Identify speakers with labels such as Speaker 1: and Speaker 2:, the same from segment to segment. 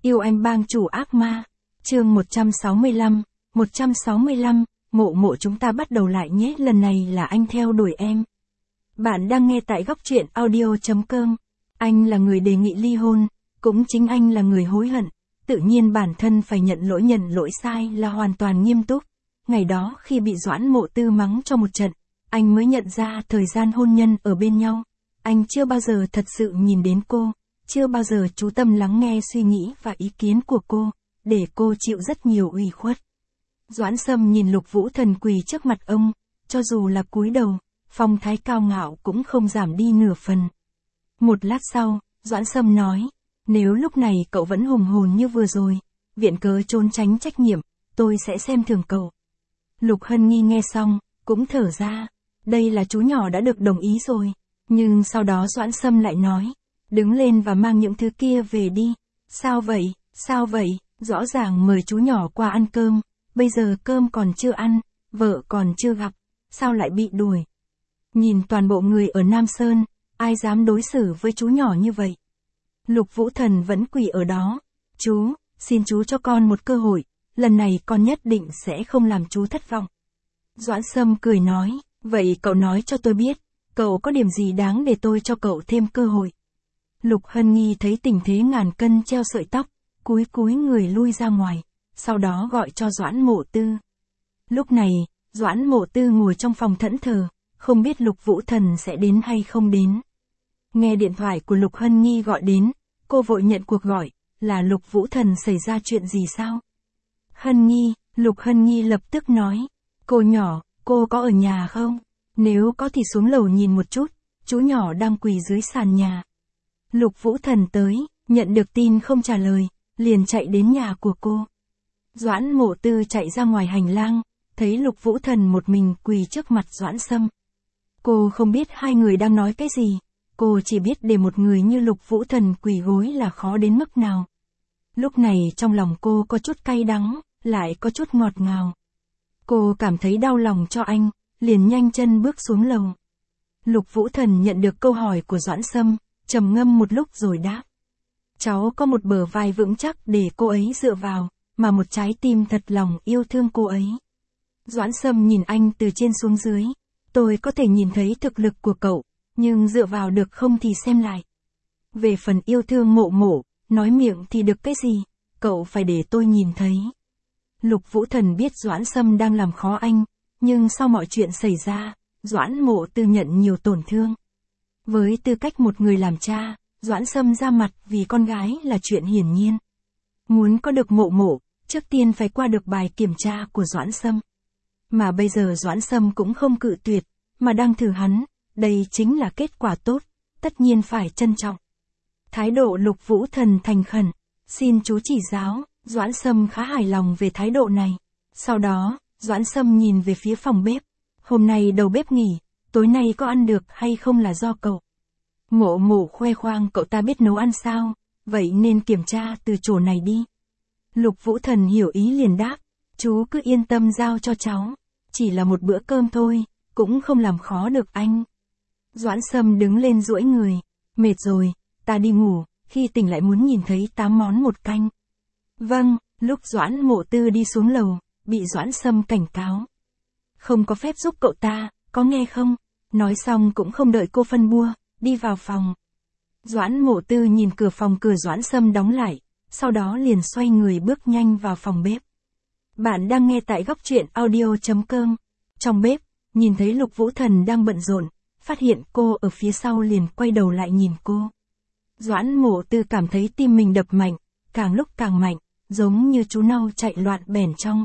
Speaker 1: Yêu anh bang chủ ác ma. Chương 165, 165, Mộ Mộ chúng ta bắt đầu lại nhé, lần này là anh theo đuổi em. Bạn đang nghe tại góc truyện audio.com. Anh là người đề nghị ly hôn, cũng chính anh là người hối hận. Tự nhiên bản thân phải nhận lỗi sai là hoàn toàn nghiêm túc. Ngày đó khi bị Doãn Mộ Tư mắng cho một trận, anh mới nhận ra thời gian hôn nhân ở bên nhau. Anh chưa bao giờ thật sự nhìn đến cô, chưa bao giờ chú tâm lắng nghe suy nghĩ và ý kiến của cô, để cô chịu rất nhiều ủy khuất. Doãn Sâm nhìn Lục Vũ Thần quỳ trước mặt ông, cho dù là cúi đầu, phong thái cao ngạo cũng không giảm đi nửa phần. Một lát sau, Doãn Sâm nói, nếu lúc này cậu vẫn hùng hồn như vừa rồi, viện cớ trốn tránh trách nhiệm, tôi sẽ xem thường cậu. Lục Hân Nghi nghe xong, cũng thở ra, đây là chú nhỏ đã được đồng ý rồi, nhưng sau đó Doãn Sâm lại nói, đứng lên và mang những thứ kia về đi. Sao vậy, rõ ràng mời chú nhỏ qua ăn cơm, bây giờ cơm còn chưa ăn, vợ còn chưa gặp, sao lại bị đuổi. Nhìn toàn bộ người ở Nam Sơn, ai dám đối xử với chú nhỏ như vậy. Lục Vũ Thần vẫn quỳ ở đó, chú, xin chú cho con một cơ hội, lần này con nhất định sẽ không làm chú thất vọng. Doãn Sâm cười nói, vậy cậu nói cho tôi biết, cậu có điểm gì đáng để tôi cho cậu thêm cơ hội. Lục Hân Nghi thấy tình thế ngàn cân treo sợi tóc, cúi người lui ra ngoài, sau đó gọi cho Doãn Mộ Tư. Lúc này, Doãn Mộ Tư ngồi trong phòng thẫn thờ, không biết Lục Vũ Thần sẽ đến hay không đến. Nghe điện thoại của Lục Hân Nghi gọi đến, cô vội nhận cuộc gọi, là Lục Vũ Thần xảy ra chuyện gì sao? Lục Hân Nghi lập tức nói, cô nhỏ, cô có ở nhà không? Nếu có thì xuống lầu nhìn một chút, chú nhỏ đang quỳ dưới sàn nhà. Lục Vũ Thần tới, nhận được tin không trả lời, liền chạy đến nhà của cô. Doãn Mộ Tư chạy ra ngoài hành lang, thấy Lục Vũ Thần một mình quỳ trước mặt Doãn Sâm. Cô không biết hai người đang nói cái gì, cô chỉ biết để một người như Lục Vũ Thần quỳ gối là khó đến mức nào. Lúc này trong lòng cô có chút cay đắng, lại có chút ngọt ngào. Cô cảm thấy đau lòng cho anh, liền nhanh chân bước xuống lầu. Lục Vũ Thần nhận được câu hỏi của Doãn Sâm, trầm ngâm một lúc rồi đáp. Cháu có một bờ vai vững chắc để cô ấy dựa vào, mà một trái tim thật lòng yêu thương cô ấy. Doãn Sâm nhìn anh từ trên xuống dưới. Tôi có thể nhìn thấy thực lực của cậu, nhưng dựa vào được không thì xem lại. Về phần yêu thương Mộ Mộ, nói miệng thì được cái gì, cậu phải để tôi nhìn thấy. Lục Vũ Thần biết Doãn Sâm đang làm khó anh, nhưng sau mọi chuyện xảy ra, Doãn Mộ Tư nhận nhiều tổn thương. Với tư cách một người làm cha, Doãn Sâm ra mặt vì con gái là chuyện hiển nhiên. Muốn có được Mộ Mộ, trước tiên phải qua được bài kiểm tra của Doãn Sâm. Mà bây giờ Doãn Sâm cũng không cự tuyệt, mà đang thử hắn, đây chính là kết quả tốt, tất nhiên phải trân trọng. Thái độ Lục Vũ Thần thành khẩn, xin chú chỉ giáo, Doãn Sâm khá hài lòng về thái độ này. Sau đó, Doãn Sâm nhìn về phía phòng bếp. Hôm nay đầu bếp nghỉ, tối nay có ăn được hay không là do cậu. Mộ Mộ khoe khoang cậu ta biết nấu ăn sao, vậy nên kiểm tra từ chỗ này đi. Lục Vũ Thần hiểu ý liền đáp, chú cứ yên tâm giao cho cháu, chỉ là một bữa cơm thôi, cũng không làm khó được anh. Doãn Sâm đứng lên duỗi người, mệt rồi, ta đi ngủ, khi tỉnh lại muốn nhìn thấy 8 món một canh. Vâng, lúc Doãn Mộ Tư đi xuống lầu, bị Doãn Sâm cảnh cáo. Không có phép giúp cậu ta, có nghe không? Nói xong cũng không đợi cô phân bua, đi vào phòng. Doãn Mộ Tư nhìn cửa phòng cửa Doãn Sâm đóng lại, sau đó liền xoay người bước nhanh vào phòng bếp. Bạn đang nghe tại góc truyện audio.com. Trong bếp, nhìn thấy Lục Vũ Thần đang bận rộn, phát hiện cô ở phía sau liền quay đầu lại nhìn cô. Doãn Mộ Tư cảm thấy tim mình đập mạnh, càng lúc càng mạnh, giống như chú nâu chạy loạn bẻn trong.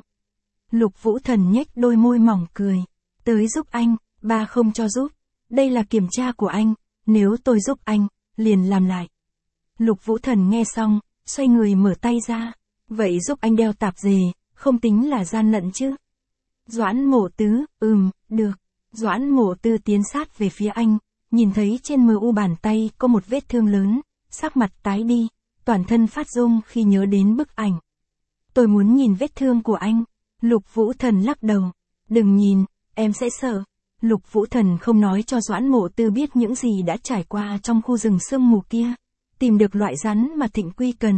Speaker 1: Lục Vũ Thần nhếch đôi môi mỏng cười, tới giúp anh, ba không cho giúp, đây là kiểm tra của anh, nếu tôi giúp anh, liền làm lại. Lục Vũ Thần nghe xong, xoay người mở tay ra, vậy giúp anh đeo tạp dề, không tính là gian lận chứ. Doãn Mộ Tư, được. Doãn Mộ Tư tiến sát về phía anh, nhìn thấy trên mu bàn tay có một vết thương lớn, sắc mặt tái đi, toàn thân phát run khi nhớ đến bức ảnh. Tôi muốn nhìn vết thương của anh. Lục Vũ Thần lắc đầu, đừng nhìn, em sẽ sợ. Lục Vũ Thần không nói cho Doãn Mộ Tư biết những gì đã trải qua trong khu rừng sương mù kia, tìm được loại rắn mà Thịnh Quy cần,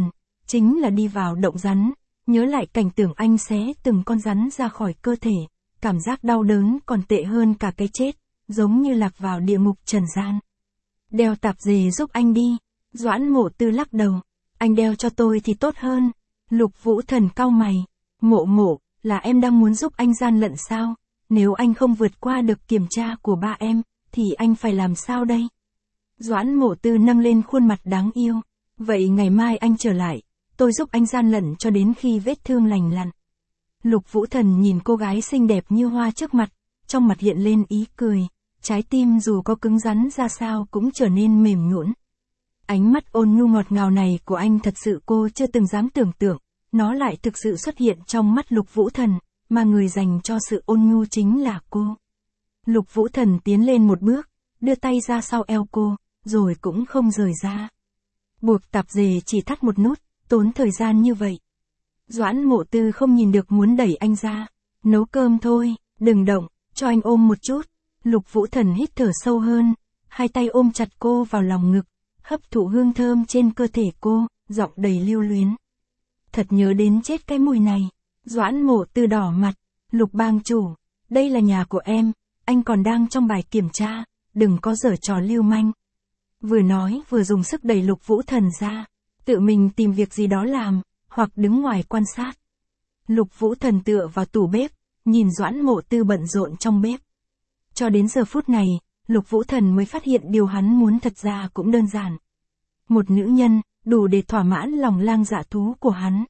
Speaker 1: chính là đi vào động rắn, nhớ lại cảnh tượng anh xé từng con rắn ra khỏi cơ thể, cảm giác đau đớn còn tệ hơn cả cái chết, giống như lạc vào địa ngục trần gian. Đeo tạp dề giúp anh đi, Doãn Mộ Tư lắc đầu, anh đeo cho tôi thì tốt hơn. Lục Vũ Thần cau mày, Mộ, là em đang muốn giúp anh gian lận sao? Nếu anh không vượt qua được kiểm tra của ba em, thì anh phải làm sao đây? Doãn Mộ Tư nâng lên khuôn mặt đáng yêu, vậy ngày mai anh trở lại, tôi giúp anh gian lận cho đến khi vết thương lành lặn. Lục Vũ Thần nhìn cô gái xinh đẹp như hoa trước mặt, trong mặt hiện lên ý cười, trái tim dù có cứng rắn ra sao cũng trở nên mềm nhũn. Ánh mắt ôn nhu ngọt ngào này của anh thật sự cô chưa từng dám tưởng tượng, nó lại thực sự xuất hiện trong mắt Lục Vũ Thần, mà người dành cho sự ôn nhu chính là cô. Lục Vũ Thần tiến lên một bước, đưa tay ra sau eo cô, rồi cũng không rời ra. Buộc tạp dề chỉ thắt một nút, tốn thời gian như vậy. Doãn Mộ Tư không nhìn được muốn đẩy anh ra. Nấu cơm thôi, đừng động, cho anh ôm một chút. Lục Vũ Thần hít thở sâu hơn, hai tay ôm chặt cô vào lòng ngực, hấp thụ hương thơm trên cơ thể cô, giọng đầy lưu luyến. Thật nhớ đến chết cái mùi này. Doãn Mộ Tư đỏ mặt, Lục bang chủ, đây là nhà của em, anh còn đang trong bài kiểm tra, đừng có giở trò lưu manh. Vừa nói vừa dùng sức đẩy Lục Vũ Thần ra, tự mình tìm việc gì đó làm, hoặc đứng ngoài quan sát. Lục Vũ Thần tựa vào tủ bếp, nhìn Doãn Mộ Tư bận rộn trong bếp. Cho đến giờ phút này, Lục Vũ Thần mới phát hiện điều hắn muốn thật ra cũng đơn giản. Một nữ nhân, đủ để thỏa mãn lòng lang dạ thú của hắn.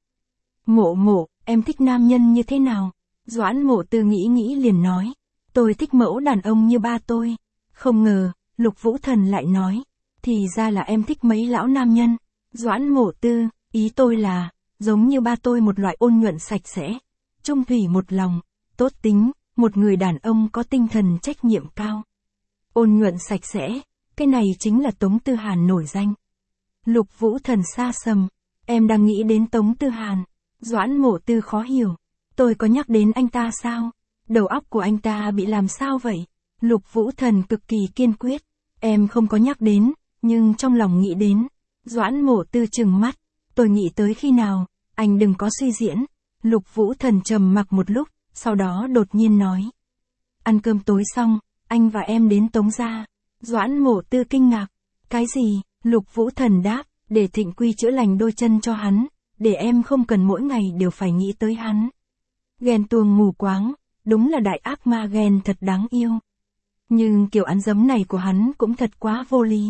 Speaker 1: Mộ, em thích nam nhân như thế nào? Doãn Mộ Tư nghĩ liền nói. Tôi thích mẫu đàn ông như ba tôi. Không ngờ, Lục Vũ Thần lại nói. Thì ra là em thích mấy lão nam nhân. Doãn Mộ Tư, ý tôi là, giống như ba tôi một loại ôn nhuận sạch sẽ, trung thủy một lòng, tốt tính, một người đàn ông có tinh thần trách nhiệm cao. Ôn nhuận sạch sẽ, cái này chính là Tống Tư Hàn nổi danh. Lục Vũ Thần xa sầm, em đang nghĩ đến Tống Tư Hàn. Doãn Mộ Tư khó hiểu, tôi có nhắc đến anh ta sao? Đầu óc của anh ta bị làm sao vậy? Lục Vũ Thần cực kỳ kiên quyết, em không có nhắc đến, nhưng trong lòng nghĩ đến. Doãn Mộ Tư trừng mắt, tôi nghĩ tới khi nào, anh đừng có suy diễn. Lục Vũ Thần trầm mặc một lúc, sau đó đột nhiên nói. Ăn cơm tối xong, anh và em đến Tống gia. Doãn Mộ Tư kinh ngạc, cái gì? Lục Vũ Thần đáp, để Thịnh Quy chữa lành đôi chân cho hắn, để em không cần mỗi ngày đều phải nghĩ tới hắn. Ghen tuông mù quáng, đúng là đại ác ma ghen thật đáng yêu. Nhưng kiểu ăn dấm này của hắn cũng thật quá vô lý.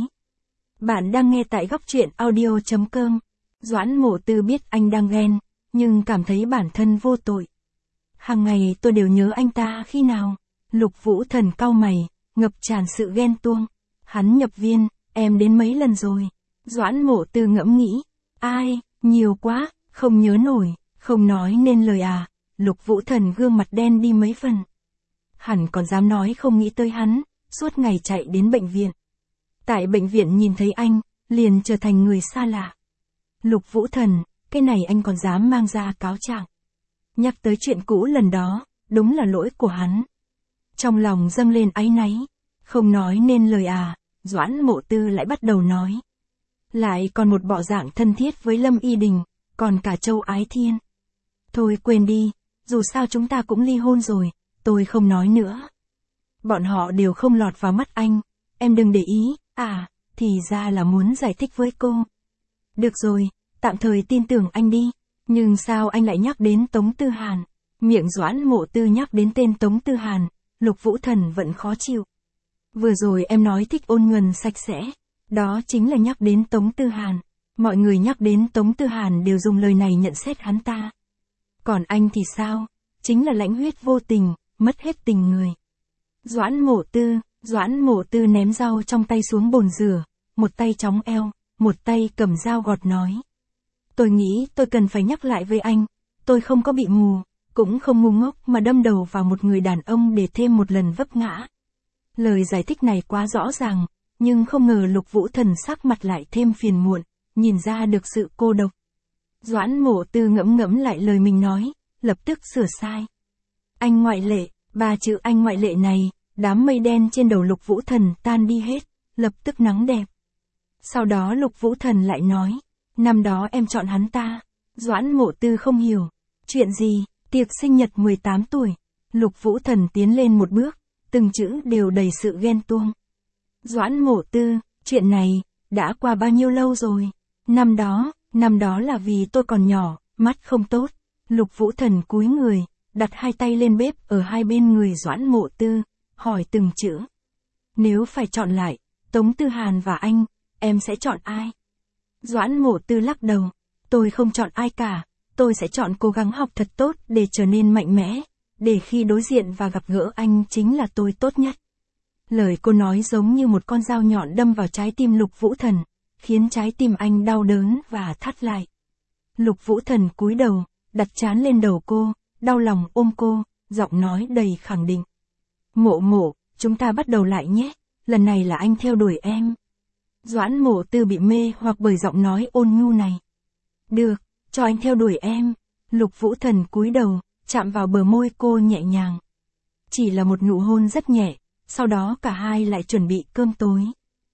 Speaker 1: Bạn đang nghe tại góc truyện audio.com. Doãn Mộ Tư biết anh đang ghen, nhưng cảm thấy bản thân vô tội. Hàng ngày tôi đều nhớ anh ta khi nào. Lục Vũ Thần cau mày, ngập tràn sự ghen tuông. Hắn nhập viên, em đến mấy lần rồi? Doãn Mộ Tư ngẫm nghĩ. Ai, nhiều quá, không nhớ nổi, không nói nên lời à. Lục Vũ Thần gương mặt đen đi mấy phần. Hẳn còn dám nói không nghĩ tới hắn, suốt ngày chạy đến bệnh viện. Tại bệnh viện nhìn thấy anh, liền trở thành người xa lạ. Lục Vũ Thần, cái này anh còn dám mang ra cáo trạng. Nhắc tới chuyện cũ lần đó, đúng là lỗi của hắn. Trong lòng dâng lên áy náy, không nói nên lời à, Doãn Mộ Tư lại bắt đầu nói. Lại còn một bộ dạng thân thiết với Lâm Y Đình, còn cả Châu Ái Thiên. Thôi quên đi, dù sao chúng ta cũng ly hôn rồi, tôi không nói nữa. Bọn họ đều không lọt vào mắt anh, em đừng để ý, thì ra là muốn giải thích với cô. Được rồi, tạm thời tin tưởng anh đi, nhưng sao anh lại nhắc đến Tống Tư Hàn? Miệng Doãn Mộ Tư nhắc đến tên Tống Tư Hàn, Lục Vũ Thần vẫn khó chịu. Vừa rồi em nói thích ôn nhuần sạch sẽ, đó chính là nhắc đến Tống Tư Hàn. Mọi người nhắc đến Tống Tư Hàn đều dùng lời này nhận xét hắn ta. Còn anh thì sao? Chính là lãnh huyết vô tình, mất hết tình người. Doãn Mộ Tư ném rau trong tay xuống bồn rửa, một tay chóng eo, một tay cầm dao gọt nói. Tôi nghĩ tôi cần phải nhắc lại với anh, tôi không có bị mù, cũng không ngu ngốc mà đâm đầu vào một người đàn ông để thêm một lần vấp ngã. Lời giải thích này quá rõ ràng, nhưng không ngờ Lục Vũ Thần sắc mặt lại thêm phiền muộn, nhìn ra được sự cô độc. Doãn Mộ Tư ngẫm lại lời mình nói, lập tức sửa sai. Anh ngoại lệ, ba chữ anh ngoại lệ này, đám mây đen trên đầu Lục Vũ Thần tan đi hết, lập tức nắng đẹp. Sau đó Lục Vũ Thần lại nói, Năm đó em chọn hắn ta. Doãn Mộ Tư không hiểu. Chuyện gì? Tiệc sinh nhật 18 tuổi. Lục Vũ Thần tiến lên một bước, từng chữ đều đầy sự ghen tuông. Doãn Mộ Tư, chuyện này, đã qua bao nhiêu lâu rồi? Năm đó là vì tôi còn nhỏ, mắt không tốt. Lục Vũ Thần cúi người, đặt hai tay lên bếp ở hai bên người Doãn Mộ Tư, hỏi từng chữ. Nếu phải chọn lại, Tống Tư Hàn và anh, em sẽ chọn ai? Doãn Mộ Tư lắc đầu, tôi không chọn ai cả, tôi sẽ chọn cố gắng học thật tốt để trở nên mạnh mẽ, để khi đối diện và gặp gỡ anh chính là tôi tốt nhất. Lời cô nói giống như một con dao nhọn đâm vào trái tim Lục Vũ Thần, khiến trái tim anh đau đớn và thắt lại. Lục Vũ Thần cúi đầu, đặt trán lên đầu cô, đau lòng ôm cô, giọng nói đầy khẳng định. Mộ Mộ, chúng ta bắt đầu lại nhé, lần này là anh theo đuổi em. Doãn Mộ Tư bị mê hoặc bởi giọng nói ôn nhu này. Được, cho anh theo đuổi em. Lục Vũ Thần cúi đầu, chạm vào bờ môi cô nhẹ nhàng. Chỉ là một nụ hôn rất nhẹ, sau đó cả hai lại chuẩn bị cơm tối.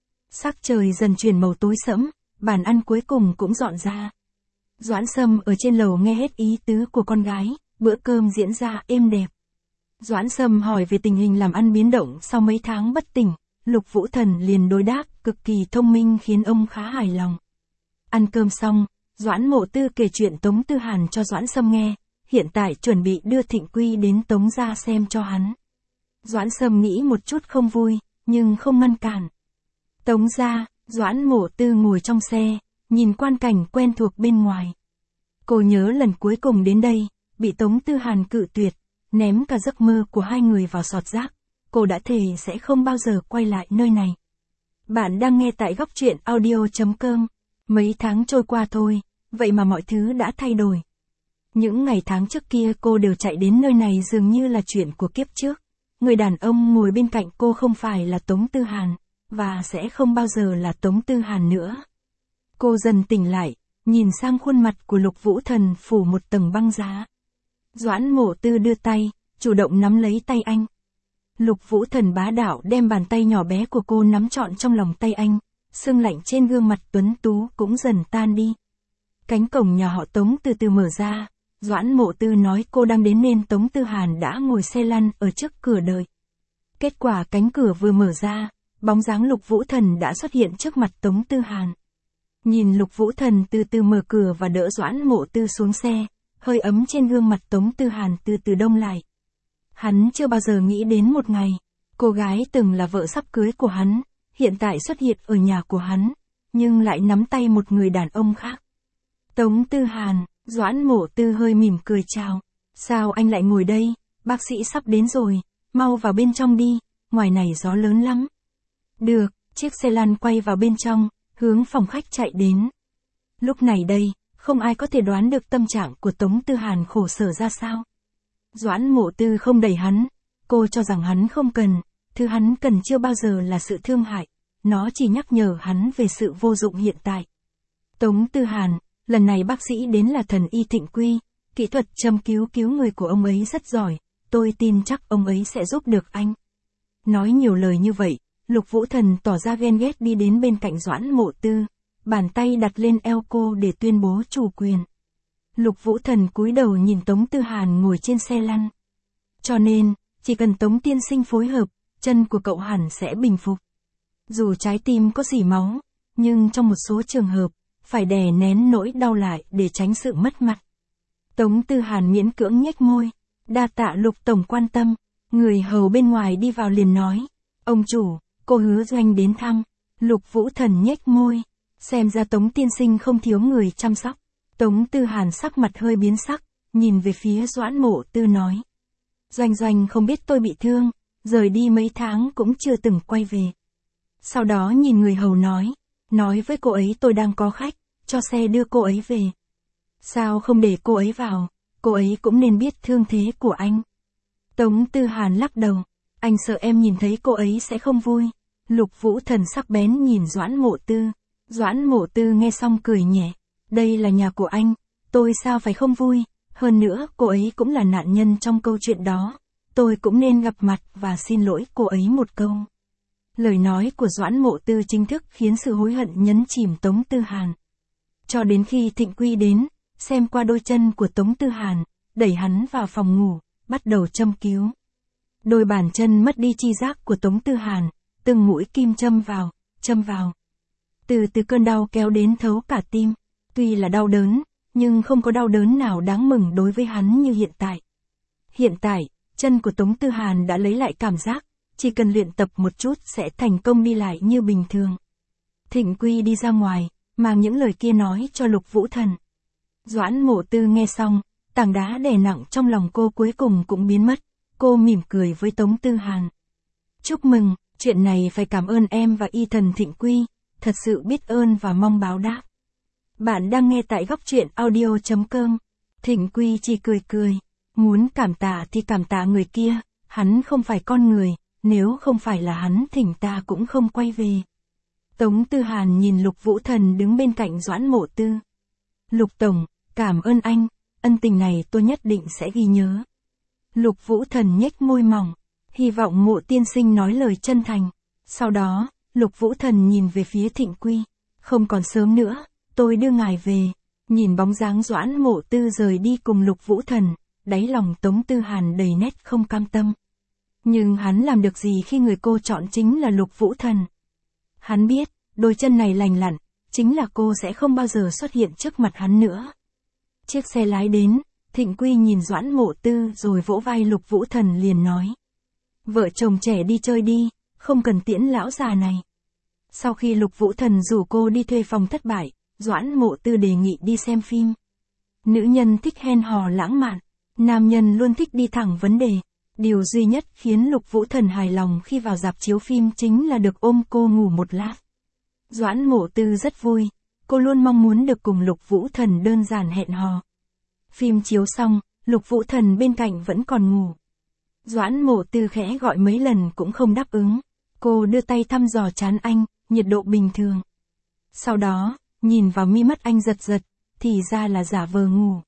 Speaker 1: Sắc trời dần chuyển màu tối sẫm, bàn ăn cuối cùng cũng dọn ra. Doãn Sâm ở trên lầu nghe hết ý tứ của con gái, bữa cơm diễn ra êm đẹp. Doãn Sâm hỏi về tình hình làm ăn biến động sau mấy tháng bất tỉnh, Lục Vũ Thần liền đối đáp cực kỳ thông minh khiến ông khá hài lòng. Ăn cơm xong, Doãn Mộ Tư kể chuyện Tống Tư Hàn cho Doãn Sâm nghe, hiện tại chuẩn bị đưa Thịnh Quy đến Tống gia xem cho hắn. Doãn Sâm nghĩ một chút không vui, nhưng không ngăn cản. Tống gia, Doãn Mộ Tư ngồi trong xe, nhìn quan cảnh quen thuộc bên ngoài. Cô nhớ lần cuối cùng đến đây, bị Tống Tư Hàn cự tuyệt, ném cả giấc mơ của hai người vào sọt rác. Cô đã thề sẽ không bao giờ quay lại nơi này. Bạn đang nghe tại góc truyện audio.com. Mấy tháng trôi qua thôi, vậy mà mọi thứ đã thay đổi. Những ngày tháng trước kia cô đều chạy đến nơi này dường như là chuyện của kiếp trước. Người đàn ông ngồi bên cạnh cô không phải là Tống Tư Hàn, và sẽ không bao giờ là Tống Tư Hàn nữa. Cô dần tỉnh lại, nhìn sang khuôn mặt của Lục Vũ Thần phủ một tầng băng giá. Doãn Mộ Tư đưa tay, chủ động nắm lấy tay anh. Lục Vũ Thần bá đạo đem bàn tay nhỏ bé của cô nắm trọn trong lòng tay anh, sưng lạnh trên gương mặt tuấn tú cũng dần tan đi. Cánh cổng nhà họ Tống từ từ mở ra, Doãn Mộ Tư nói cô đang đến nên Tống Tư Hàn đã ngồi xe lăn ở trước cửa đợi. Kết quả cánh cửa vừa mở ra, bóng dáng Lục Vũ Thần đã xuất hiện trước mặt Tống Tư Hàn. Nhìn Lục Vũ Thần từ từ mở cửa và đỡ Doãn Mộ Tư xuống xe, hơi ấm trên gương mặt Tống Tư Hàn từ từ đông lại. Hắn chưa bao giờ nghĩ đến một ngày, cô gái từng là vợ sắp cưới của hắn, hiện tại xuất hiện ở nhà của hắn, nhưng lại nắm tay một người đàn ông khác. Tống Tư Hàn, Doãn Mộ Tư hơi mỉm cười chào. Sao anh lại ngồi đây, bác sĩ sắp đến rồi, mau vào bên trong đi, ngoài này gió lớn lắm. Được, chiếc xe lăn quay vào bên trong, hướng phòng khách chạy đến. Lúc này đây, không ai có thể đoán được tâm trạng của Tống Tư Hàn khổ sở ra sao. Doãn Mộ Tư không đẩy hắn, cô cho rằng hắn không cần, thứ hắn cần chưa bao giờ là sự thương hại, nó chỉ nhắc nhở hắn về sự vô dụng hiện tại. Tống Tư Hàn, lần này bác sĩ đến là thần y Thịnh Quy, kỹ thuật châm cứu người của ông ấy rất giỏi, tôi tin chắc ông ấy sẽ giúp được anh. Nói nhiều lời như vậy, Lục Vũ Thần tỏ ra ghen ghét đi đến bên cạnh Doãn Mộ Tư, bàn tay đặt lên eo cô để tuyên bố chủ quyền. Lục Vũ Thần cúi đầu nhìn Tống Tư Hàn ngồi trên xe lăn. Cho nên, chỉ cần Tống tiên sinh phối hợp, chân của cậu hẳn sẽ bình phục. Dù trái tim có rỉ máu, nhưng trong một số trường hợp, phải đè nén nỗi đau lại để tránh sự mất mặt. Tống Tư Hàn miễn cưỡng nhếch môi, đa tạ Lục tổng quan tâm, người hầu bên ngoài đi vào liền nói, ông chủ, cô Hứa Doanh đến thăm. Lục Vũ Thần nhếch môi, xem ra Tống tiên sinh không thiếu người chăm sóc. Tống Tư Hàn sắc mặt hơi biến sắc, nhìn về phía Doãn Mộ Tư nói. Doanh Doanh không biết tôi bị thương, rời đi mấy tháng cũng chưa từng quay về. Sau đó nhìn người hầu nói với cô ấy tôi đang có khách, cho xe đưa cô ấy về. Sao không để cô ấy vào, cô ấy cũng nên biết thương thế của anh. Tống Tư Hàn lắc đầu, anh sợ em nhìn thấy cô ấy sẽ không vui. Lục Vũ Thần sắc bén nhìn Doãn Mộ Tư. Doãn Mộ Tư nghe xong cười nhẹ. Đây là nhà của anh, tôi sao phải không vui, hơn nữa cô ấy cũng là nạn nhân trong câu chuyện đó, tôi cũng nên gặp mặt và xin lỗi cô ấy một câu. Lời nói của Doãn Mộ Tư chính thức khiến sự hối hận nhấn chìm Tống Tư Hàn. Cho đến khi Thịnh Quy đến, xem qua đôi chân của Tống Tư Hàn, đẩy hắn vào phòng ngủ, bắt đầu châm cứu. Đôi bàn chân mất đi chi giác của Tống Tư Hàn, từng mũi kim châm vào. Từ từ cơn đau kéo đến thấu cả tim. Tuy là đau đớn, nhưng không có đau đớn nào đáng mừng đối với hắn như hiện tại. Hiện tại, chân của Tống Tư Hàn đã lấy lại cảm giác, chỉ cần luyện tập một chút sẽ thành công đi lại như bình thường. Thịnh Quy đi ra ngoài, mang những lời kia nói cho Lục Vũ Thần. Doãn Mộ Tư nghe xong, tảng đá đè nặng trong lòng cô cuối cùng cũng biến mất. Cô mỉm cười với Tống Tư Hàn. Chúc mừng, chuyện này phải cảm ơn em và y thần Thịnh Quy, thật sự biết ơn và mong báo đáp. Bạn đang nghe tại góc truyện audio.com. Thịnh Quy chỉ cười. Muốn cảm tạ thì cảm tạ người kia, hắn không phải con người, nếu không phải là hắn thỉnh ta cũng không quay về. Tống Tư Hàn nhìn Lục Vũ Thần đứng bên cạnh Doãn Mộ Tư. Lục Tổng, cảm ơn anh, ân tình này tôi nhất định sẽ ghi nhớ. Lục Vũ Thần nhếch môi mỏng, hy vọng Mộ tiên sinh nói lời chân thành. Sau đó, Lục Vũ Thần nhìn về phía Thịnh Quy. Không còn sớm nữa, tôi đưa ngài về. Nhìn bóng dáng Doãn Mộ Tư rời đi cùng Lục Vũ Thần, đáy lòng Tống Tư Hàn đầy nét không cam tâm. Nhưng hắn làm được gì khi người cô chọn chính là Lục Vũ Thần? Hắn biết, đôi chân này lành lặn, chính là cô sẽ không bao giờ xuất hiện trước mặt hắn nữa. Chiếc xe lái đến, Thịnh Quy nhìn Doãn Mộ Tư rồi vỗ vai Lục Vũ Thần liền nói. Vợ chồng trẻ đi chơi đi, không cần tiễn lão già này. Sau khi Lục Vũ Thần rủ cô đi thuê phòng thất bại, Doãn Mộ Tư đề nghị đi xem phim. Nữ nhân thích hẹn hò lãng mạn, nam nhân luôn thích đi thẳng vấn đề. Điều duy nhất khiến Lục Vũ Thần hài lòng khi vào rạp chiếu phim chính là được ôm cô ngủ một lát. Doãn Mộ Tư rất vui, cô luôn mong muốn được cùng Lục Vũ Thần đơn giản hẹn hò. Phim chiếu xong, Lục Vũ Thần bên cạnh vẫn còn ngủ. Doãn Mộ Tư khẽ gọi mấy lần cũng không đáp ứng. Cô đưa tay thăm dò trán anh, nhiệt độ bình thường. Sau đó, nhìn vào mi mắt anh giật, thì ra là giả vờ ngủ.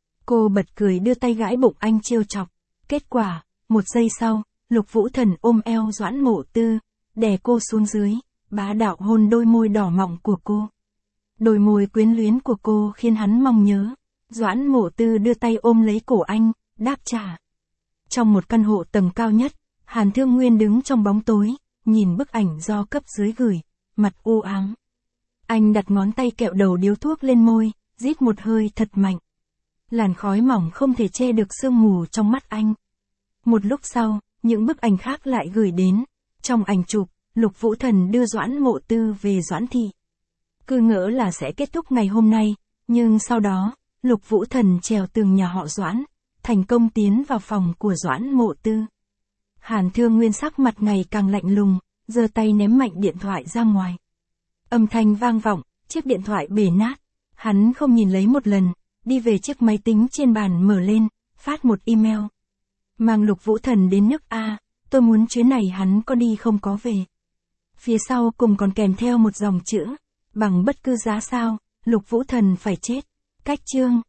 Speaker 1: Cô bật cười đưa tay gãi bụng anh trêu chọc. Kết quả, một giây sau, Lục Vũ Thần ôm eo Doãn Mộ Tư, đè cô xuống dưới, bá đạo hôn đôi môi đỏ mọng của cô. Đôi môi quyến luyến của cô khiến hắn mong nhớ. Doãn Mộ Tư đưa tay ôm lấy cổ anh, đáp trả. Trong một căn hộ tầng cao nhất, Hàn Thương Nguyên đứng trong bóng tối, nhìn bức ảnh do cấp dưới gửi, mặt u ám. Anh đặt ngón tay kẹo đầu điếu thuốc lên môi, rít một hơi thật mạnh. Làn khói mỏng không thể che được sương mù trong mắt anh. Một lúc sau, những bức ảnh khác lại gửi đến. Trong ảnh chụp, Lục Vũ Thần đưa Doãn Mộ Tư về Doãn thị. Cứ ngỡ là sẽ kết thúc ngày hôm nay, nhưng sau đó, Lục Vũ Thần trèo tường nhà họ Doãn, thành công tiến vào phòng của Doãn Mộ Tư. Hàn Thương Nguyên sắc mặt ngày càng lạnh lùng, giơ tay ném mạnh điện thoại ra ngoài. Âm thanh vang vọng, chiếc điện thoại bể nát. Hắn không nhìn lấy một lần, đi về chiếc máy tính trên bàn mở lên, phát một email. Mang Lục Vũ Thần đến nước A, tôi muốn chuyến này hắn có đi không có về. Phía sau cùng còn kèm theo một dòng chữ, bằng bất cứ giá sao, Lục Vũ Thần phải chết. Cách chương